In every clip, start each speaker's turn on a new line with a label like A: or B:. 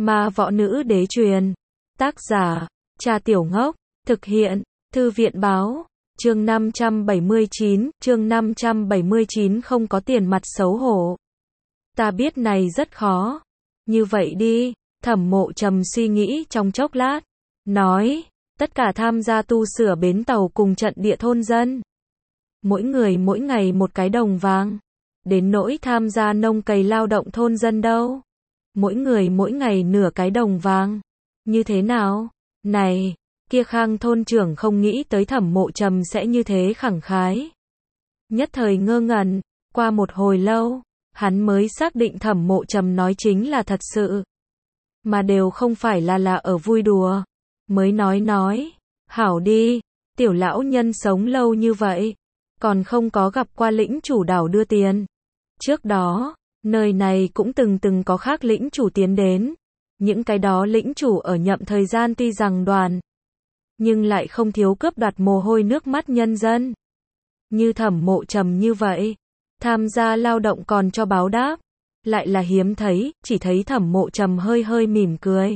A: Ma võ nữ đế truyền. Tác giả, Trà Tiểu Ngốc. Thực hiện, Thư viện báo. Chương 579, không có tiền mặt xấu hổ. Ta biết này rất khó. Như vậy đi, Thẩm Mộ Trầm suy nghĩ trong chốc lát. Nói, tất cả tham gia tu sửa bến tàu cùng trận địa thôn dân. Mỗi người mỗi ngày một cái đồng vàng. Đến nỗi tham gia nông cày lao động thôn dân đâu. Mỗi người mỗi ngày nửa cái đồng vàng. Như thế nào? Này, kia Khang thôn trưởng không nghĩ tới Thẩm Mộ Trầm sẽ như thế khẳng khái. Nhất thời ngơ ngẩn, qua một hồi lâu, hắn mới xác định Thẩm Mộ Trầm nói chính là thật sự. Mà đều không phải là ở vui đùa. Mới nói, hảo đi, tiểu lão nhân sống lâu như vậy, còn không có gặp qua lĩnh chủ đảo đưa tiền. Trước đó, nơi này cũng từng có khác lĩnh chủ tiến đến. Những cái đó lĩnh chủ ở nhậm thời gian tuy rằng đoàn, nhưng lại không thiếu cướp đoạt mồ hôi nước mắt nhân dân. Như Thẩm Mộ Trầm như vậy, tham gia lao động còn cho báo đáp, lại là hiếm thấy, chỉ thấy Thẩm Mộ Trầm hơi mỉm cười.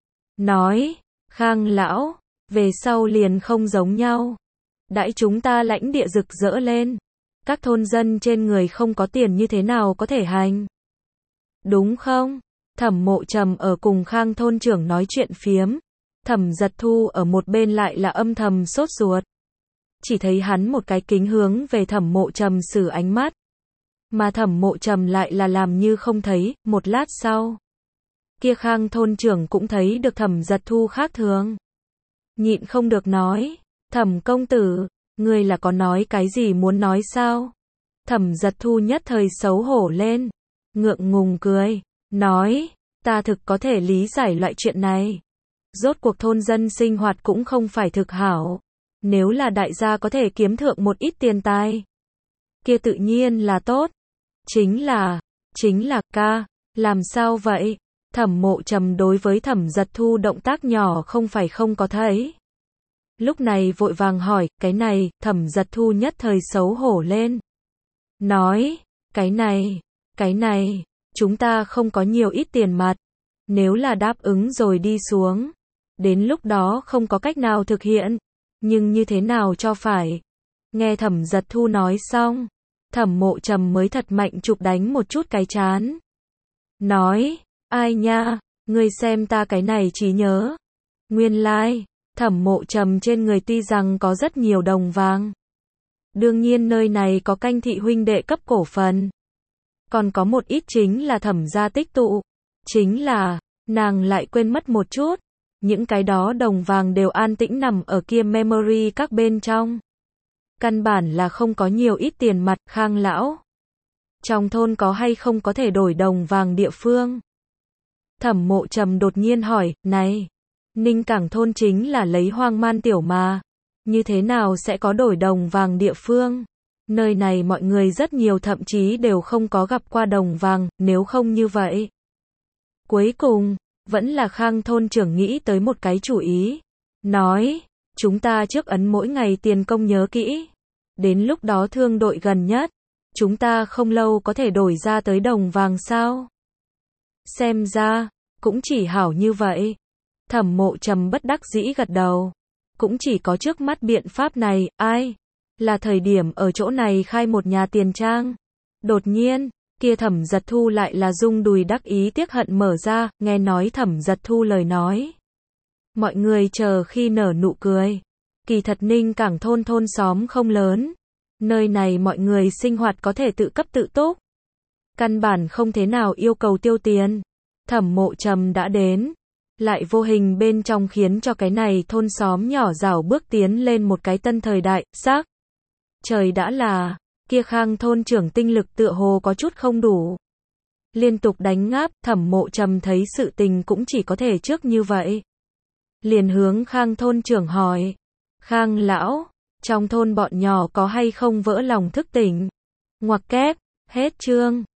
A: Nói, Khang lão, về sau liền không giống nhau. Đãi chúng ta lãnh địa rực rỡ lên, các thôn dân trên người không có tiền như thế nào có thể hành. Đúng không? Thẩm Mộ Trầm ở cùng Khang thôn trưởng nói chuyện phiếm. Thẩm Giật Thu ở một bên lại là âm thầm sốt ruột. Chỉ thấy hắn một cái kính hướng về Thẩm Mộ Trầm sử ánh mắt. Mà Thẩm Mộ Trầm lại là làm như không thấy, một lát sau. Kia Khang thôn trưởng cũng thấy được Thẩm Giật Thu khác thường. Nhịn không được nói, Thẩm công tử, ngươi là có nói cái gì muốn nói sao? Thẩm Giật Thu nhất thời xấu hổ lên, ngượng ngùng cười, nói, ta thực có thể lý giải loại chuyện này. Rốt cuộc thôn dân sinh hoạt cũng không phải thực hảo. Nếu là đại gia có thể kiếm thượng một ít tiền tài, kia tự nhiên là tốt. Chính là ca, làm sao vậy? Thẩm Mộ Trầm đối với Thẩm Giật Thu động tác nhỏ không phải không có thấy. Lúc này vội vàng hỏi, cái này, Thẩm Giật Thu nhất thời xấu hổ lên. Nói, cái này, chúng ta không có nhiều ít tiền mặt. Nếu là đáp ứng rồi đi xuống, đến lúc đó không có cách nào thực hiện. Nhưng như thế nào cho phải? Nghe Thẩm Giật Thu nói xong, Thẩm Mộ Trầm mới thật mạnh chụp đánh một chút cái trán. Nói, ai nha, ngươi xem ta cái này trí nhớ. Nguyên lai, Thẩm Mộ Trầm trên người tuy rằng có rất nhiều đồng vàng. Đương nhiên nơi này có Canh thị huynh đệ cấp cổ phần. Còn có một ít chính là Thẩm gia tích tụ. Chính là, nàng lại quên mất một chút. Những cái đó đồng vàng đều an tĩnh nằm ở kia memory các bên trong. Căn bản là không có nhiều ít tiền mặt. Khang lão, trong thôn có hay không có thể đổi đồng vàng địa phương? Thẩm Mộ Trầm đột nhiên hỏi, này, Ninh Cảng thôn chính là lấy Hoang Man tiểu mà. Như thế nào sẽ có đổi đồng vàng địa phương? Nơi này mọi người rất nhiều thậm chí đều không có gặp qua đồng vàng, nếu không như vậy. Cuối cùng, vẫn là Khang thôn trưởng nghĩ tới một cái chủ ý. Nói, chúng ta trước ấn mỗi ngày tiền công nhớ kỹ. Đến lúc đó thương đội gần nhất, chúng ta không lâu có thể đổi ra tới đồng vàng sao? Xem ra, cũng chỉ hảo như vậy. Thẩm Mộ Trầm bất đắc dĩ gật đầu. Cũng chỉ có trước mắt biện pháp này, ai? Là thời điểm ở chỗ này khai một nhà tiền trang. Đột nhiên, kia Thẩm Giật Thu lại là rung đùi đắc ý tiếc hận mở ra, nghe nói Thẩm Giật Thu lời nói. Mọi người chờ khi nở nụ cười. Kỳ thật Ninh Cảng thôn xóm không lớn. Nơi này mọi người sinh hoạt có thể tự cấp tự túc. Căn bản không thế nào yêu cầu tiêu tiền. Thẩm Mộ Trầm đã đến. Lại vô hình bên trong khiến cho cái này thôn xóm nhỏ rảo bước tiến lên một cái tân thời đại, sắc. Trời đã là, kia Khang thôn trưởng tinh lực tựa hồ có chút không đủ. Liên tục đánh ngáp, Thẩm Mộ Trầm thấy sự tình cũng chỉ có thể trước như vậy. Liền hướng Khang thôn trưởng hỏi, Khang lão, trong thôn bọn nhỏ có hay không vỡ lòng thức tỉnh? Ngoặc kép, hết chương.